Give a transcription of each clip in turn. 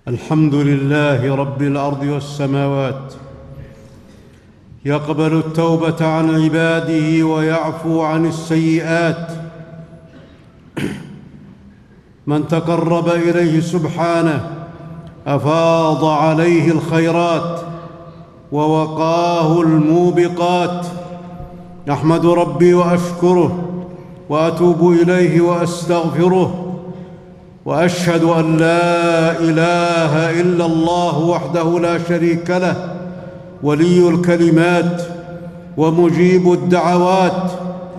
الحمد لله رب الأرض والسماوات، يقبل التوبة عن عباده ويعفو عن السيئات. من تقرب إليه سبحانه أفاض عليه الخيرات ووقاه الموبقات. أحمد ربي وأشكره وأتوب إليه وأستغفره، وأشهد أن لا إله إلا الله وحده لا شريك له، ولي الكلمات ومجيب الدعوات.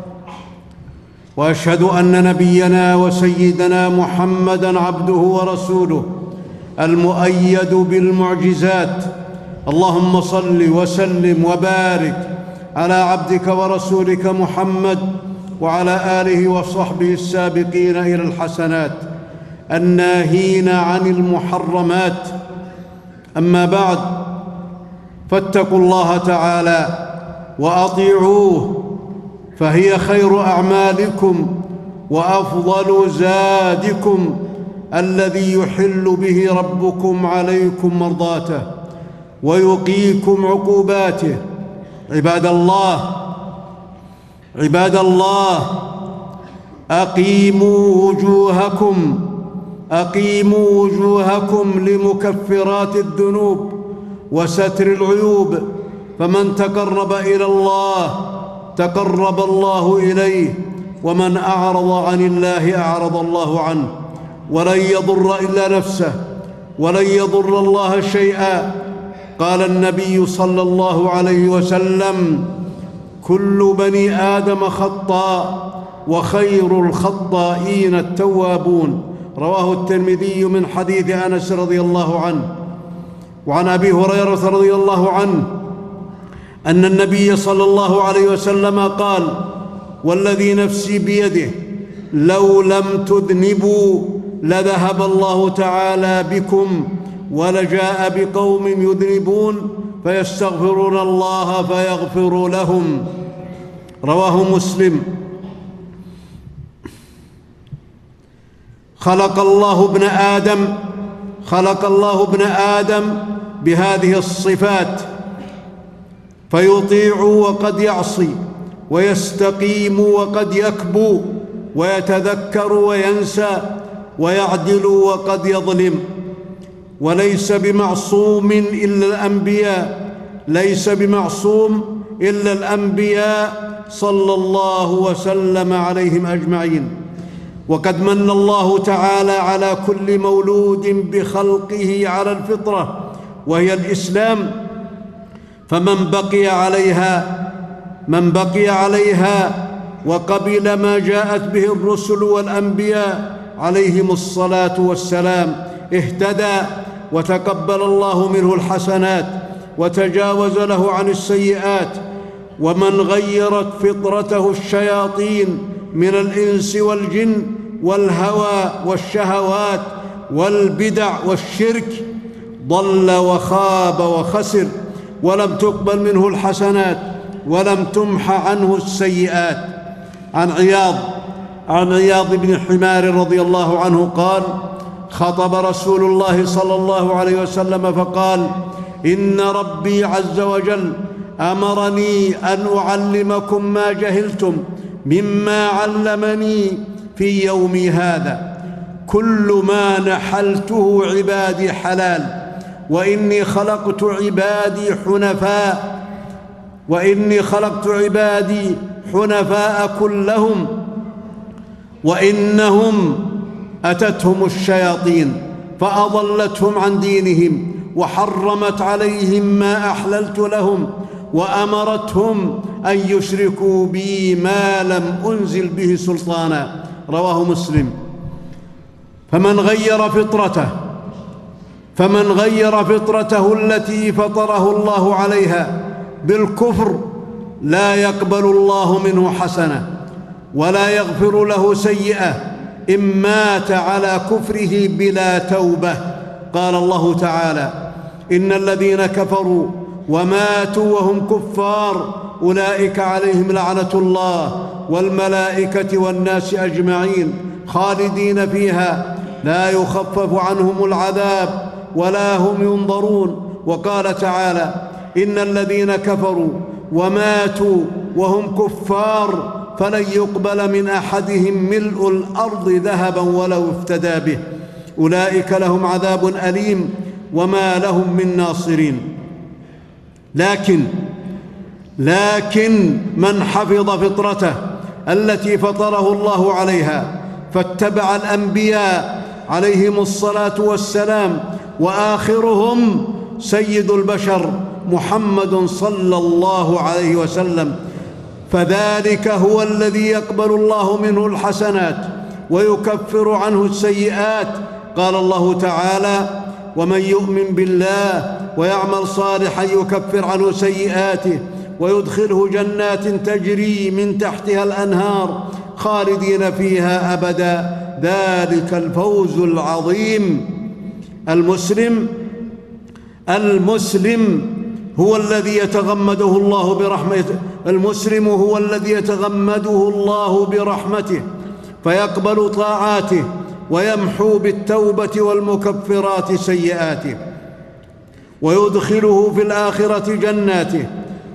وأشهد أن نبينا وسيدنا محمدًا عبده ورسوله المؤيد بالمعجزات. اللهم صل وسلم وبارك على عبدك ورسولك محمد وعلى آله وصحبه السابقين إلى الحسنات الناهين عن المحرمات. أما بعد، فاتقوا الله تعالى وأطيعوه، فهي خير أعمالكم وأفضل زادكم الذي يحل به ربكم عليكم مرضاته ويقيكم عقوباته. عباد الله، أقيموا وجوهكم لمكفرات الذنوب وستر العيوب، فمن تقرب إلى الله تقرب الله إليه، ومن أعرض عن الله أعرض الله عنه. ولن يضر إلا نفسه ولن يضر الله شيئا. قال النبي صلى الله عليه وسلم: كل بني آدم خطاء وخير الخطائين التوابون. رواه الترمذي من حديث أنس رضي الله عنه. وعن أبي هريرة رضي الله عنه أن النبي صلى الله عليه وسلم قال: والذي نفسي بيده لو لم تذنبوا لذهب الله تعالى بكم ولجاء بقوم يذنبون فيستغفرون الله فيغفر لهم. رواه مسلم. خلق الله ابن آدم بهذه الصفات، فيطيع وقد يعصي، ويستقيم وقد يكبو، ويتذكر وينسى، ويعدل وقد يظلم. وليس بمعصوم إلا الأنبياء صلى الله وسلم عليهم أجمعين. وقد من الله تعالى على كل مولود بخلقه على الفطرة وهي الإسلام، فمن بقي عليها وقبل ما جاءت به الرسل والأنبياء عليهم الصلاة والسلام اهتدى، وتقبل الله منه الحسنات وتجاوز له عن السيئات. ومن غيرت فطرته الشياطين من الإنس والجن والهوى والشهوات والبدع والشرك ضل وخاب وخسر، ولم تقبل منه الحسنات ولم تمح عنه السيئات. عن عياض بن حمار رضي الله عنه قال: خطب رسول الله صلى الله عليه وسلم فقال: إن ربي عز وجل أمرني أن أعلمكم ما جهلتم مما علمني في يومي هذا. كل ما نحلته عبادي حلال، وإني خلقت عبادي حنفاء كلهم، وإنهم أتتهم الشياطين فأضلتهم عن دينهم، وحرمت عليهم ما أحللت لهم، وأمرتهم أن يشركوا بي ما لم أنزل به سلطانا. رواه مسلم. فمن غير فطرته التي فطره الله عليها بالكفر لا يقبل الله منه حسنة ولا يغفر له سيئة إن مات على كفره بلا توبة. قال الله تعالى: إن الذين كفروا وماتوا وهم كفار أولئك عليهم لعنة الله والملائكة والناس أجمعين خالدين فيها لا يخفف عنهم العذاب ولا هم ينظرون. وقال تعالى: إن الذين كفروا وماتوا وهم كفار فلن يقبل من أحدهم ملء الأرض ذهبا ولو افتدى به، أولئك لهم عذاب أليم وما لهم من ناصرين. لكن من حفظ فطرته التي فطره الله عليها فاتبع الأنبياء عليهم الصلاة والسلام، وآخرهم سيد البشر محمد صلى الله عليه وسلم، فذلك هو الذي يقبل الله منه الحسنات ويكفر عنه السيئات. قال الله تعالى: ومن يؤمن بالله ويعمل صالحا يكفر عنه سيئاته ويدخله جنات تجري من تحتها الأنهار خالدين فيها أبدا، ذلك الفوز العظيم. المسلم هو الذي يتغمده الله برحمته، المسلم هو الذي يتغمده الله برحمته فيقبل طاعاته ويمحو بالتوبة والمكفرات سيئاته، ويدخله في الآخرة جناته.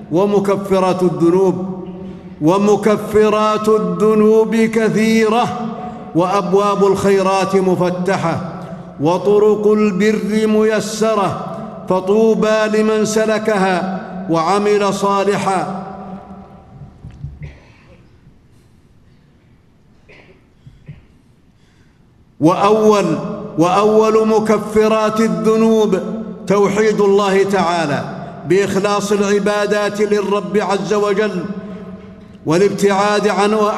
ومكفرات الذنوب كثيرة، وأبواب الخيرات مفتحة، وطرق البر ميسرة، فطوبى لمن سلكها وعمل صالحا. وأول مكفرات الذنوب توحيد الله تعالى بإخلاص العبادات للرب عز وجل، والابتعاد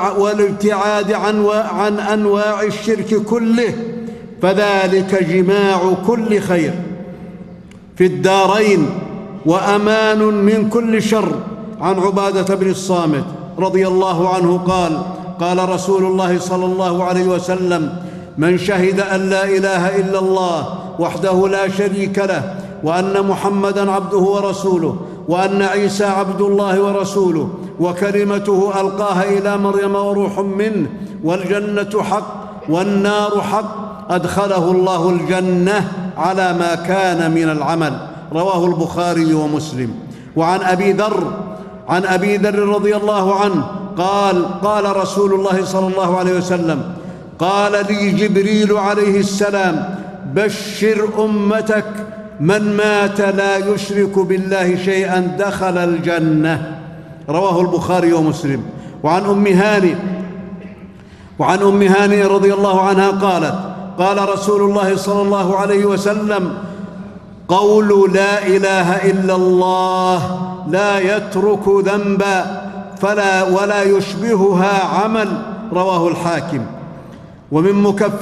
عن أنواع الشرك كله، فذلك جماع كل خير في الدارين وأمان من كل شر. عن عبادة بن الصامت رضي الله عنه قال: قال رسول الله صلى الله عليه وسلم: من شهد أن لا إله إلا الله وحده لا شريك له، وأن محمدًا عبده ورسوله، وأن عيسى عبد الله ورسوله، وكلمته ألقاها إلى مريم وروح منه، والجنة حق والنار حق، أدخله الله الجنة على ما كان من العمل. رواه البخاري ومسلم. وعن أبي ذر رضي الله عنه قال: قال رسول الله صلى الله عليه وسلم: قال لي جبريل عليه السلام: بشر أمتك من مات لا يشرك بالله شيئا دخل الجنة. رواه البخاري ومسلم. وعن أم هانئ رضي الله عنها قالت: قال رسول الله صلى الله عليه وسلم: قول لا إله إلا الله لا يترك ذنبا ولا يشبهها عمل. رواه الحاكم. ومن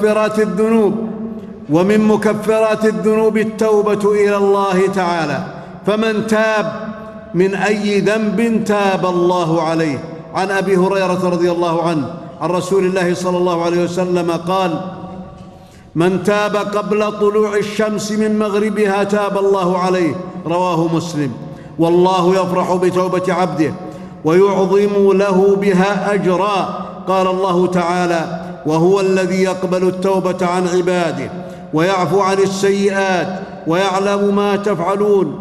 مكفرات الذنوب التوبة إلى الله تعالى، فمن تاب من أي ذنب تاب الله عليه. عن أبي هريرة رضي الله عنه عن رسول الله صلى الله عليه وسلم قال: من تاب قبل طلوع الشمس من مغربها تاب الله عليه. رواه مسلم. والله يفرح بتوبة عبده ويعظم له بها أجرا. قال الله تعالى: وهو الذي يقبل التوبة عن عباده ويعفو عن السيئات ويعلم ما تفعلون.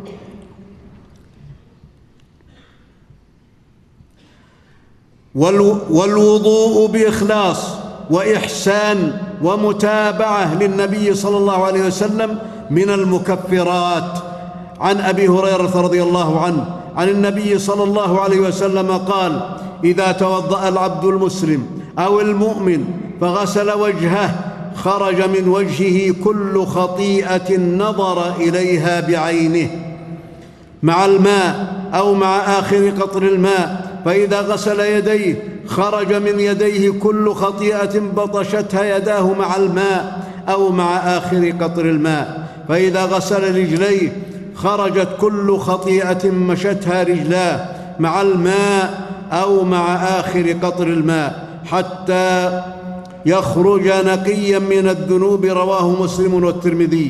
والوضوء بإخلاص وإحسان ومتابعة للنبي صلى الله عليه وسلم من المكفرات. عن أبي هريرة رضي الله عنه عن النبي صلى الله عليه وسلم قال: إذا توضأ العبد المسلم أو المؤمن فغسل وجهه خرج من وجهه كل خطيئة نظر إليها بعينه مع الماء أو مع آخر قطر الماء، فإذا غسل يديه خرج من يديه كل خطيئة بطشتها يداه مع الماء أو مع آخر قطر الماء، فإذا غسل رجليه خرجت كل خطيئة مشتها رجلاه مع الماء أو مع آخر قطر الماء حتى يخرج نقيا من الذنوب. رواه مسلم والترمذي.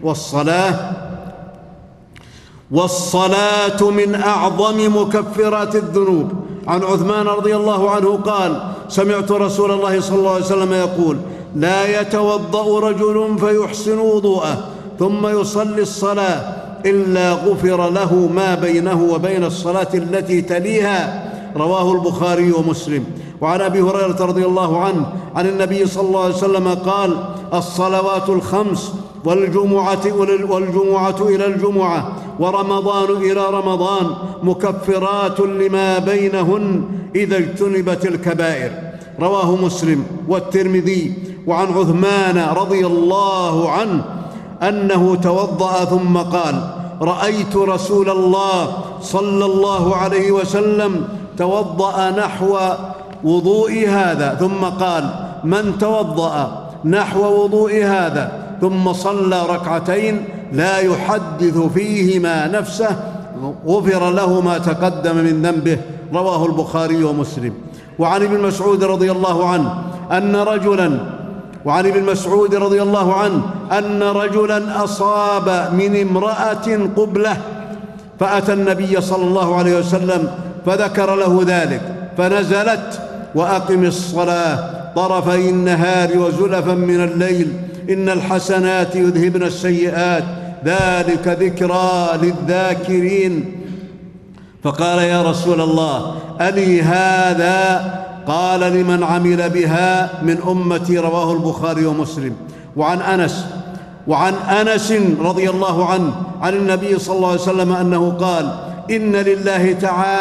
والصلاة من أعظم مكفرات الذنوب. عن عثمان رضي الله عنه قال: سمعت رسول الله صلى الله عليه وسلم يقول: لا يتوضأ رجل فيحسن وضوءه ثم يصلي الصلاة إلا غفر له ما بينه وبين الصلاة التي تليها. رواه البخاري ومسلم. وعن أبي هريرة رضي الله عنه عن النبي صلى الله عليه وسلم قال: الصلوات الخمس والجمعة إلى الجمعة ورمضان إلى رمضان مكفرات لما بينهن إذا اجتنبت الكبائر. رواه مسلم والترمذي. وعن عثمان رضي الله عنه أنه توضأ ثم قال: رأيت رسول الله صلى الله عليه وسلم توضأ نحو وضوء هذا، ثم قال: من توضأ نحو وضوء هذا ثم صلى ركعتين لا يحدث فيهما نفسه غفر له ما تقدم من ذنبه. رواه البخاري ومسلم. وعن ابن مسعود رضي الله عنه أن رجلا أصاب من امرأة قبلة، فأتى النبي صلى الله عليه وسلم فذكر له ذلك، فنزلت: وأقم الصلاة طرفي النهار وزلفا من الليل إن الحسنات يذهبن السيئات ذلك ذكرى للذاكرين. فقال: يا رسول الله ألي هذا؟ قال: لمن عمل بها من أمتي. رواه البخاري ومسلم. وعن أنس رضي الله عنه عن النبي صلى الله عليه وسلم أنه قال: إن لله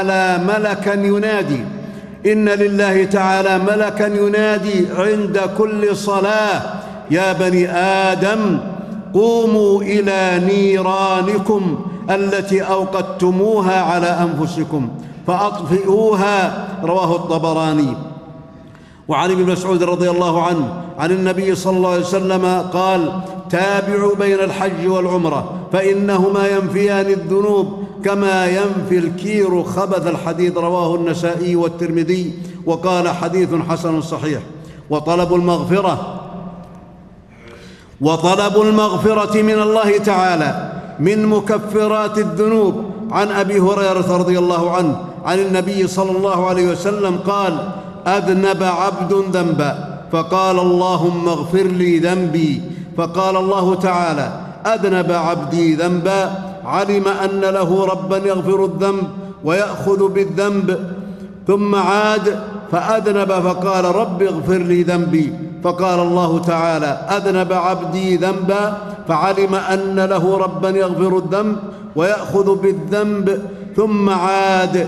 تعالى ملكا ينادي عند كل صلاة: يا بني آدم قوموا إلى نيرانكم التي أوقدتموها على أنفسكم فأطفئوها. رواه الطبراني. وعن ابن مسعود رضي الله عنه عن النبي صلى الله عليه وسلم قال: تابعوا بين الحج والعمرة فإنهما ينفيان الذنوب كما ينفي الكير خبث الحديد. رواه النسائي والترمذي وقال: حديث حسن صحيح. وطلب المغفرة من الله تعالى من مكفرات الذنوب. عن أبي هريرة رضي الله عنه عن النبي صلى الله عليه وسلم قال: أذنب عبد ذنبا فقال: اللهم اغفر لي ذنبي، فقال الله تعالى: أذنب عبدي ذنبا علم أن له ربا يغفر الذنب ويأخذ بالذنب، ثم عاد فأذنب فقال: رب اغفر لي ذنبي، فقال الله تعالى: أذنب عبدي ذنبا فعلم أن له ربا يغفر الذنب ويأخذ بالذنب، ثم عاد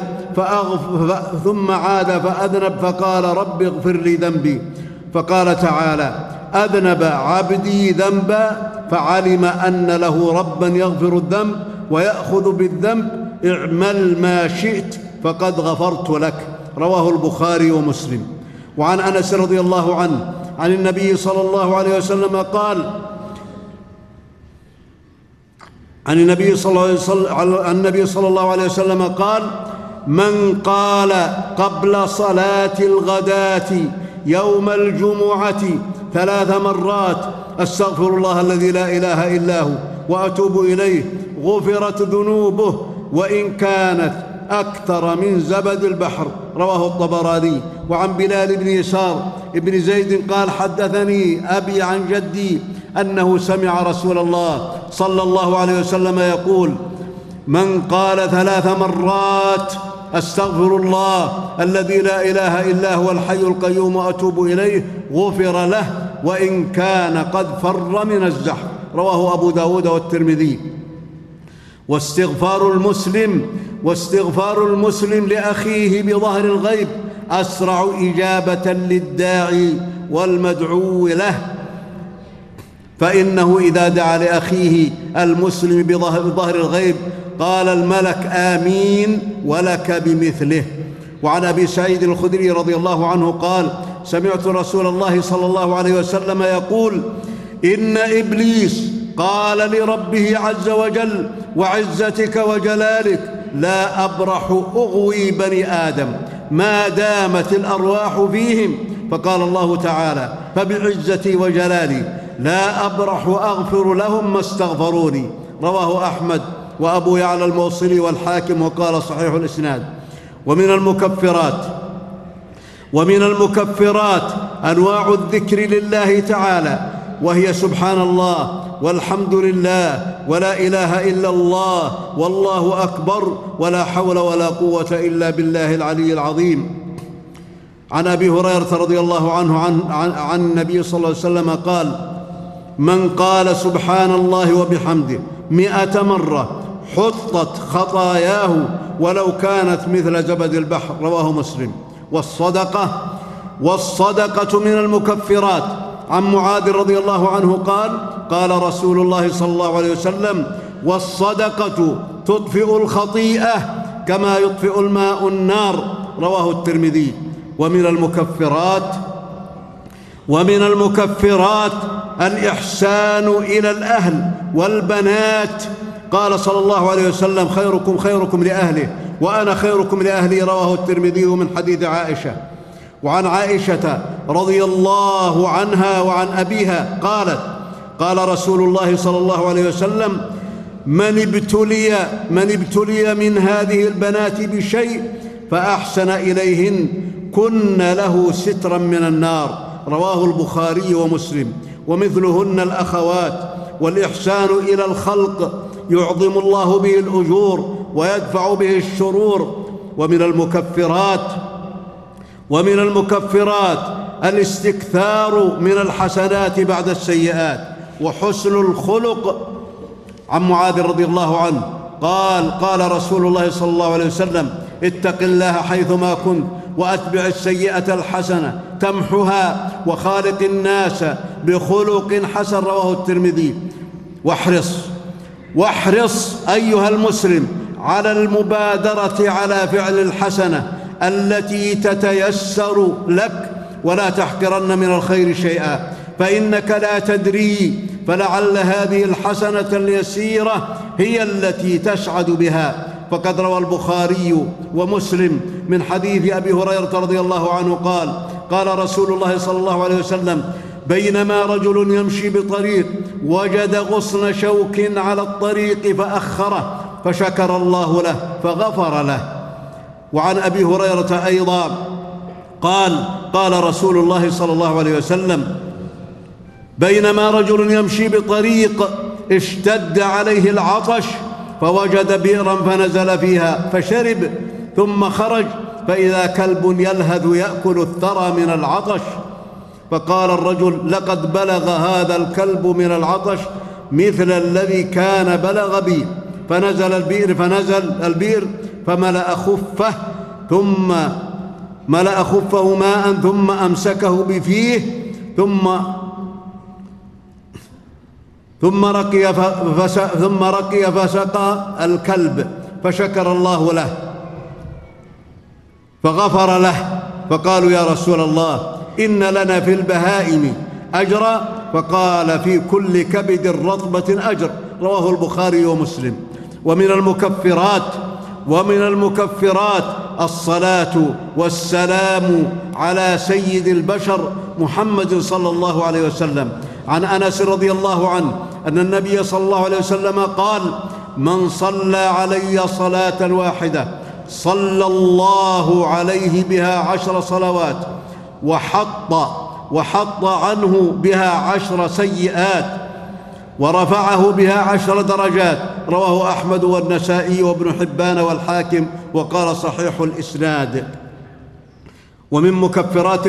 فأذنب فقال: رب اغفر لي ذنبي، فقال تعالى: أذنب عبدي ذنبا فعلم أن له ربا يغفر الذنب ويأخذ بالذنب، اعمل ما شئت فقد غفرت لك. رواه البخاري ومسلم. وعن أنس رضي الله عنه عن النبي صلى الله عليه وسلم قال: النبي صلى الله عليه وسلم قال: من قال قبل صلاة الغداة يوم الجمعة 3 مرات: أستغفر الله الذي لا إله إلا هو وأتوب إليه، غفرت ذنوبه وإن كانت أكثر من زبد البحر. رواه الطبراني. وعن بلال بن يسار بن زيد قال: حدثني أبي عن جدي أنه سمع رسول الله صلى الله عليه وسلم يقول: من قال 3 مرات: أستغفر الله الذي لا إله إلا هو الحي القيوم وأتوب إليه، غفر له وإن كان قد فر من الزحف. رواه أبو داود والترمذي. واستغفار المسلم لأخيه بظهر الغيب أسرع إجابة للداعي والمدعو له، فإنه إذا دعا لأخيه المسلم بظهر الغيب قال الملك: آمين ولك بمثله. وعن أبي سعيد الخدري رضي الله عنه قال: سمعت رسول الله صلى الله عليه وسلم يقول: إن إبليس قال لربه عز وجل: وعزتك وجلالك لا أبرح أغوي بني آدم ما دامت الأرواح فيهم، فقال الله تعالى: فبعزتي وجلالي لا أبرح أغفر لهم ما استغفروني. رواه أحمد وأبو يعلى الموصلي والحاكم وقال: صحيح الإسناد. ومن المكفرات أنواع الذكر لله تعالى وهي سبحان الله والحمد لله ولا إله إلا الله والله أكبر ولا حول ولا قوة إلا بالله العلي العظيم. عن أبي هريرة رضي الله عنه عن النبي صلى الله عليه وسلم قال: من قال سبحان الله وبحمده 100 مرة حطت خطاياه ولو كانت مثل زبد البحر. رواه مسلم. والصدقة من المكفرات. عن معاذ رضي الله عنه قال: قال رسول الله صلى الله عليه وسلم: والصدقة تطفئ الخطيئة كما يطفئ الماء النار. رواه الترمذي. ومن المكفرات الإحسان إلى الأهل والبنات. قال صلى الله عليه وسلم: خيركم خيركم لأهله وأنا خيركم لأهلي. رواه الترمذي من حديث عائشة. وعن عائشة رضي الله عنها وعن أبيها قالت: قال رسول الله صلى الله عليه وسلم: من ابتلي من هذه البنات بشيء فأحسن إليهن كن له سترا من النار. رواه البخاري ومسلم. ومثلهن الأخوات. والإحسان إلى الخلق يعظم الله به الأجور ويدفع به الشرور. ومن المكفرات الاستكثار من الحسنات بعد السيئات وحسن الخلق. عن معاذ رضي الله عنه قال رسول الله صلى الله عليه وسلم: اتق الله حيثما كنت وأتبع السيئة الحسنة تمحها وخالق الناس بخلق حسن. رواه الترمذي. واحرص أيها المسلم على المبادرة على فعل الحسنة التي تتيسر لك ولا تحقرن من الخير شيئا فإنك لا تدري فلعل هذه الحسنة اليسيرة هي التي تسعد بها. فقد روى البخاري ومسلم من حديث أبي هريرة رضي الله عنه قال رسول الله صلى الله عليه وسلم: بينما رجل يمشي بطريق وجد غصن شوك على الطريق فأخره فشكر الله له فغفر له. وعن أبي هريرة أيضا قال رسول الله صلى الله عليه وسلم: بينما رجل يمشي بطريق اشتد عليه العطش فوجد بئرا فنزل فيها فشرب ثم خرج فإذا كلب يلهث يأكل الثرى من العطش فقال الرجل: لقد بلغ هذا الكلب من العطش مثل الذي كان بلغ بي. فنزل البئر فملأ خفه ماء ثم أمسكه بفيه ثم رقي فسقى الكلب فشكر الله له فغفر له. فقالوا: يا رسول الله إن لنا في البهائم أجرا؟ فقال: في كل كبد رطبة أجر. رواه البخاري ومسلم. ومن المكفرات الصلاة والسلام على سيد البشر محمد صلى الله عليه وسلم. عن أنس رضي الله عنه أن النبي صلى الله عليه وسلم قال: من صلى علي صلاة واحدة صلى الله عليه بها 10 صلوات وحط عنه بها 10 سيئات ورفعه بها 10 درجات. رواه أحمد والنسائي وابن حبان والحاكم وقال صحيح الإسناد. ومن مكفرات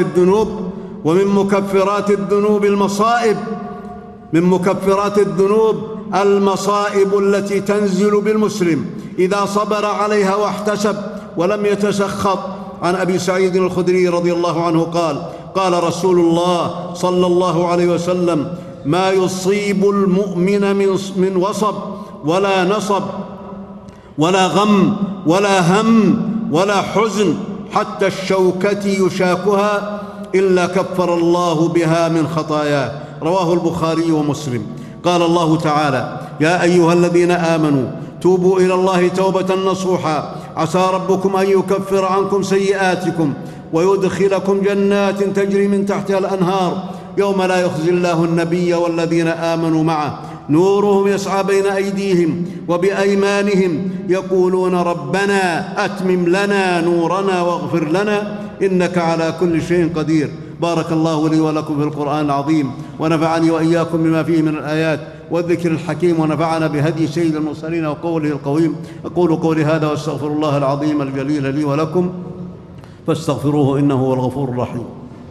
الذنوب المصائب. من مكفرات الذنوب المصائب التي تنزل بالمسلم إذا صبر عليها واحتسب ولم يتسخط. عن أبي سعيد الخدري رضي الله عنه قال رسول الله صلى الله عليه وسلم: ما يصيب المؤمن من وصب ولا نصب ولا غم ولا هم ولا حزن حتى الشوكة يشاكها إلا كفر الله بها من خطاياه. رواه البخاري ومسلم. قال الله تعالى: يا أيها الذين آمنوا توبوا إلى الله توبة نصوحا عسى ربكم أن يكفر عنكم سيئاتكم ويدخلكم جنات تجري من تحتها الأنهار يوم لا يخزي الله النبي والذين آمنوا معه نورهم يسعى بين أيديهم وبأيمانهم يقولون ربنا أتمم لنا نورنا واغفر لنا إنك على كل شيء قدير. بارك الله لي ولكم في القرآن العظيم، ونفعني وإياكم بما فيه من الآيات والذكر الحكيم، ونفعنا بهدي سيد المرسلين وقوله القويم. أقول قولي هذا وأستغفر الله العظيم الجليل لي ولكم، فاستغفروه إنه هو الغفور الرحيم.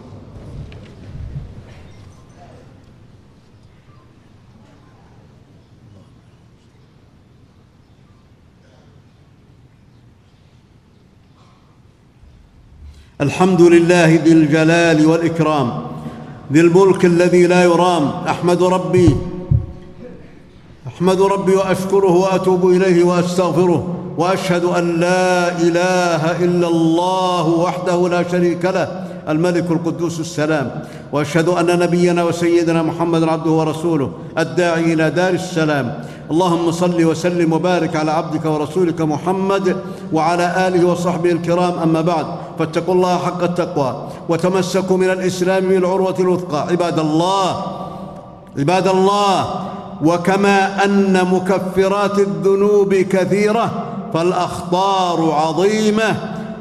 الحمد لله ذي الجلال والإكرام، ذي الملك الذي لا يرام. أحمد ربي وأشكره وأتوب إليه وأستغفره، وأشهد أن لا إله إلا الله وحده لا شريك له الملك القدوس السلام، وأشهد أن نبينا وسيدنا محمد عبده ورسوله الداعي إلى دار السلام. اللهم صل وسلم وبارك على عبدك ورسولك محمد وعلى آله وصحبه الكرام. أما بعد، فاتقوا الله حق التقوى وتمسكوا من الإسلام بالعروة الوثقى. عباد الله، وكما أن مكفرات الذنوب كثيرة فالأخطار عظيمة،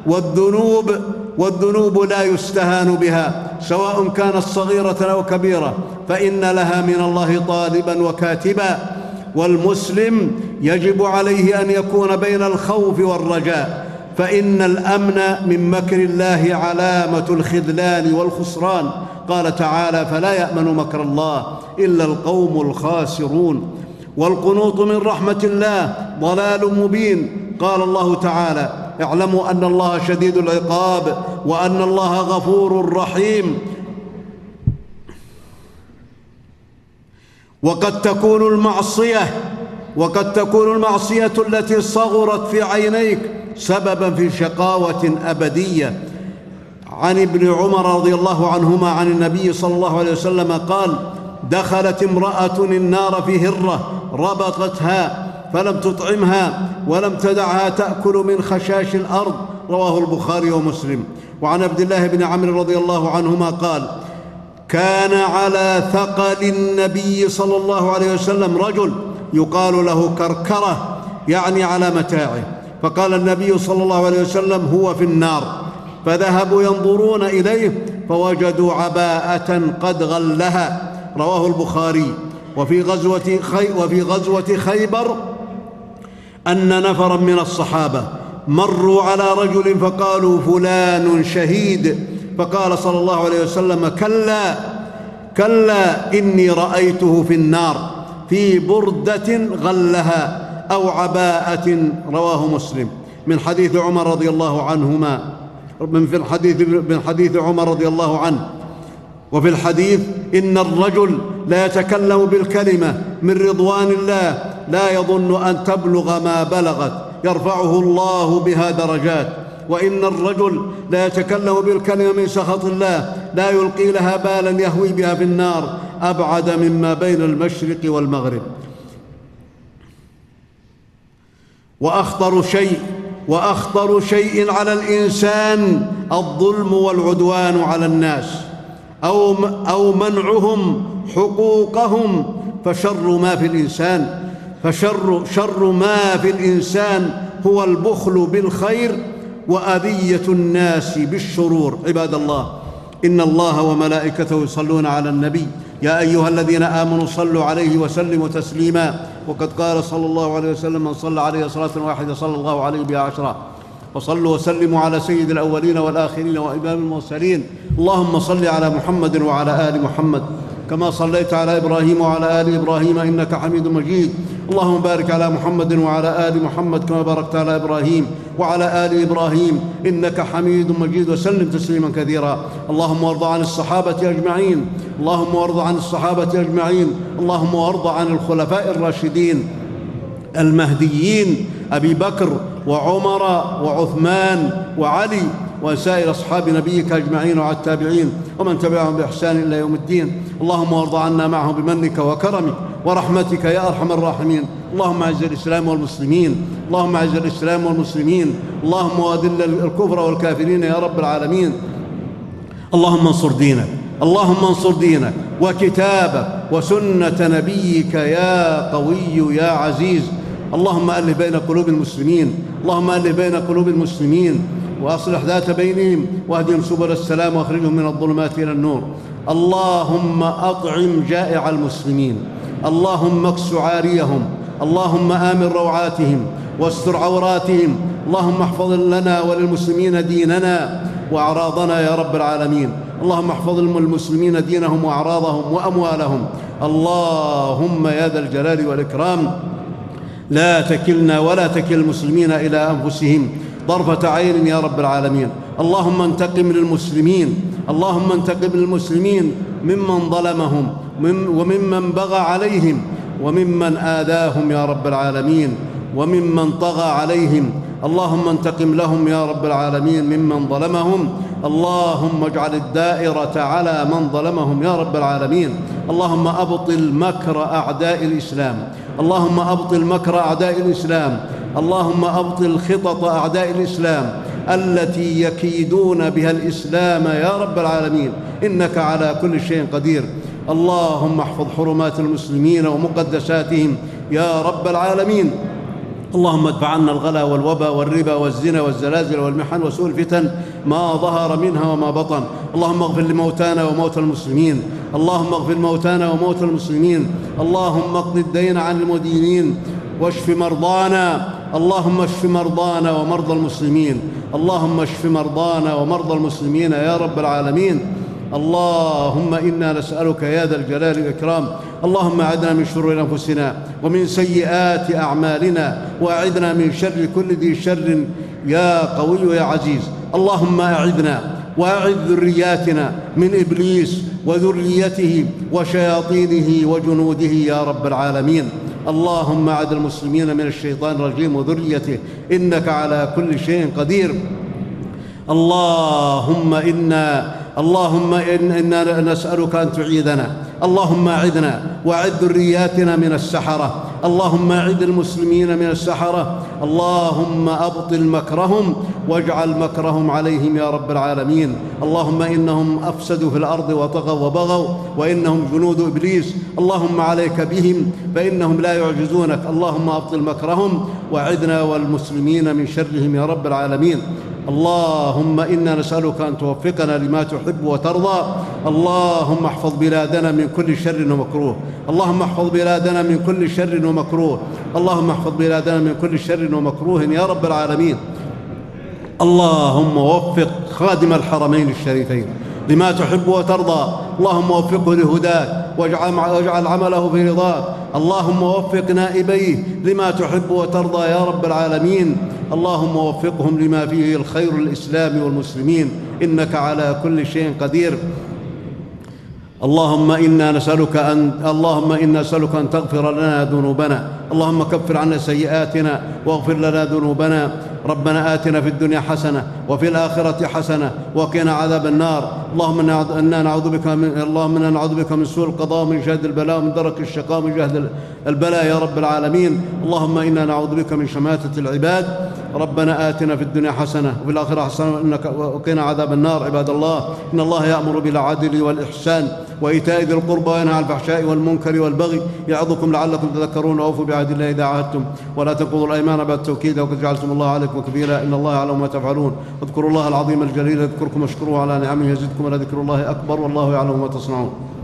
والذنوب لا يستهان بها سواء كانت صغيرة أو كبيرة، فإن لها من الله طالبا وكاتبا. والمسلم يجب عليه أن يكون بين الخوف والرجاء، فإن الأمن من مكر الله علامة الخذلان والخسران. قال تعالى: فلا يأمن مكر الله إلا القوم الخاسرون. والقنوط من رحمة الله ضلال مبين. قال الله تعالى: اعلموا أن الله شديد العقاب وأن الله غفور رحيم. وقد تكون المعصية التي صغرت في عينيك سببا في شقاوة أبدية. عن ابن عمر رضي الله عنهما عن النبي صلى الله عليه وسلم قال: دخلت امرأة النار في هرة ربطتها فلم تطعمها ولم تدعها تأكل من خشاش الأرض. رواه البخاري ومسلم. وعن عبد الله بن عمرو رضي الله عنهما قال: كان على ثقل النبي صلى الله عليه وسلم رجل يقال له كركرة، يعني على متاعه، فقال النبي صلى الله عليه وسلم: هو في النار. فذهبوا ينظرون إليه فوجدوا عباءة قد غلها. رواه البخاري. وفي غزوة خيبر أن نفرا من الصحابة مروا على رجل فقالوا: فلان شهيد. فقال صلى الله عليه وسلم: كلا إني رأيته في النار في بردة غلها أو عباءة. رواه مسلم. من حديث عمر رضي الله عنه. وفي الحديث: إن الرجل لا يتكلم بالكلمة من رضوان الله لا يظن أن تبلغ ما بلغت يرفعه الله بها درجات، وإن الرجل لا يتكلم بالكلمة من سخط الله لا يلقي لها بالا يهوي بها في النار أبعد مما بين المشرق والمغرب. وأخطر شيء على الإنسان الظلم والعدوان على الناس أو منعهم حقوقهم. فشر ما في الإنسان هو البخل بالخير وأذية الناس بالشرور. عباد الله، إن الله وملائكته يصلون على النبي، يا أيها الذين آمنوا صلوا عليه وسلموا تسليما. وقد قال صلى الله عليه وسلم: من صلى عليه صلاة واحدة صلى الله عليه بها 10. وصلوا وسلموا على سيد الأولين والآخرين وإمام المرسلين. اللهم صل على محمد وعلى آل محمد كما صليت على إبراهيم وعلى آل إبراهيم إنك حميد مجيد. اللهم بارك على محمد وعلى آل محمد كما باركت على إبراهيم وعلى آل إبراهيم إنك حميد مجيد، وسلم تسليما كثيرا. اللهم وارض عن الصحابة أجمعين. اللهم وارض عن الخلفاء الراشدين المهديين أبي بكر وعمر وعثمان وعلي وسائر أصحاب نبيك أجمعين وعلى التابعين ومن تبعهم بإحسان إلى يوم الدين. اللهم وارض عنا معهم بمنك وكرمك ورحمتك يا أرحم الراحمين. اللهم أعز الإسلام والمسلمين. اللهم أذل الكفر والكافرين يا رب العالمين. اللهم انصر دينك وكتابك وسنة نبيك يا قوي يا عزيز. اللهم ألف بين قلوب المسلمين وأصلح ذات بينهم واهدهم سبل السلام واخرجهم من الظلمات إلى النور. اللهم أطعم جائع المسلمين، اللهم اكس عاريهم، اللهم آمن روعاتهم واستر عوراتهم، اللهم احفظ لنا وللمسلمين ديننا وأعراضنا يا رب العالمين. اللهم احفظ المسلمين دينهم وأعراضهم وأموالهم. اللهم يا ذا الجلال والإكرام لا تكلنا ولا تكل المسلمين إلى أنفسهم طرفة عين يا رب العالمين. اللهم انتقم للمسلمين، اللهم انتقم للمسلمين ممن ظلمهم وممن بغى عليهم وممن آذاهم يا رب العالمين وممن طغى عليهم. اللهم انتقم لهم يا رب العالمين ممن ظلمهم. اللهم اجعل الدائرة على من ظلمهم يا رب العالمين. اللهم أبطل مكر أعداء الإسلام، اللهم أبطل مكر أعداء الإسلام، اللهم أبطل خطط أعداء الإسلام التي يكيدون بها الإسلام يا رب العالمين، إنك على كل شيء قدير. اللهم احفظ حرمات المسلمين ومقدساتهم يا رب العالمين. اللهم ادفع عنا الغلا والوبا والربا والزنا والزلازل والمحن وسوء الفتن ما ظهر منها وما بطن. اللهم اغفر لموتانا وموتى المسلمين، اللهم اغفر موتانا وموتى المسلمين. اللهم اقض الدين عن المدينين واشف مرضانا، اللهم اشف مرضانا ومرضى المسلمين، اللهم اشف مرضانا ومرضى المسلمين يا رب العالمين. اللهم إنا نسألك يا ذا الجلال والإكرام، اللهم أعذنا من شرور أنفسنا ومن سيئات أعمالنا وأعذنا من شر كل ذي شر يا قوي يا عزيز. اللهم أعذنا وأعذ ذرياتنا من إبليس وذريته وشياطينه وجنوده يا رب العالمين. اللهم أعذ المسلمين من الشيطان الرجيم وذريته، إنك على كل شيء قدير. اللهم إنا نسألك أن تعيذنا، اللهم أعذنا وأعذ ذرياتنا من السحرة، اللهم أعذ المسلمين من السحرة، اللهم أبطل مكرهم واجعل مكرهم عليهم يا رب العالمين. اللهم إنهم أفسدوا في الأرض وطغوا وبغوا وإنهم جنود إبليس، اللهم عليك بهم فإنهم لا يعجزونك. اللهم أبطل مكرهم وأعذنا والمسلمين من شرهم يا رب العالمين. اللهم إنا نسألك أن توفقنا لما تحب وترضى. اللهم احفظ بلادنا من كل شر ومكروه، اللهم احفظ بلادنا من كل شر ومكروه، اللهم احفظ بلادنا من كل شر ومكروه يا رب العالمين. اللهم وفق خادم الحرمين الشريفين لما تحب وترضى، اللهم وفقه لهداك واجعل عمله في رضاك. اللهم وفق نائبيه لما تحب وترضى يا رب العالمين. اللهم وفقهم لما فيه الخير للإسلام والمسلمين، إنك على كل شيء قدير. اللهم إنا نسألك أن تغفر لنا ذنوبنا، اللهم كفر عنا سيئاتنا واغفر لنا ذنوبنا. ربنا آتنا في الدنيا حسنة وفي الآخرة حسنة وقنا عذاب النار. اللهم إنا نعوذ بك من سوء القضاء ومن جهد البلاء ومن درك الشقاء ومن جهد البلاء يا رب العالمين. اللهم إنا نعوذ بك من شماتة العباد. ربنا آتنا في الدنيا حسنة وفي الآخرة حسنة وقنا عذاب النار. عباد الله، إن الله يأمر بالعدل والإحسان وإيتاء ذي القربى وينهى عن الفحشاء والمنكر والبغي يعظكم لعلكم تذكرون. وأوفوا بعهد الله إذا عاهدتم ولا تنقضوا الأيمان بعد التوكيد وقد جعلتم الله عليكم كبيرا، إن الله يعلم ما تفعلون. اذكروا الله العظيم الجليل يذكركم واشكروه على نعمه يزدكم ولذكر الله أكبر والله يعلم ما تصنعون.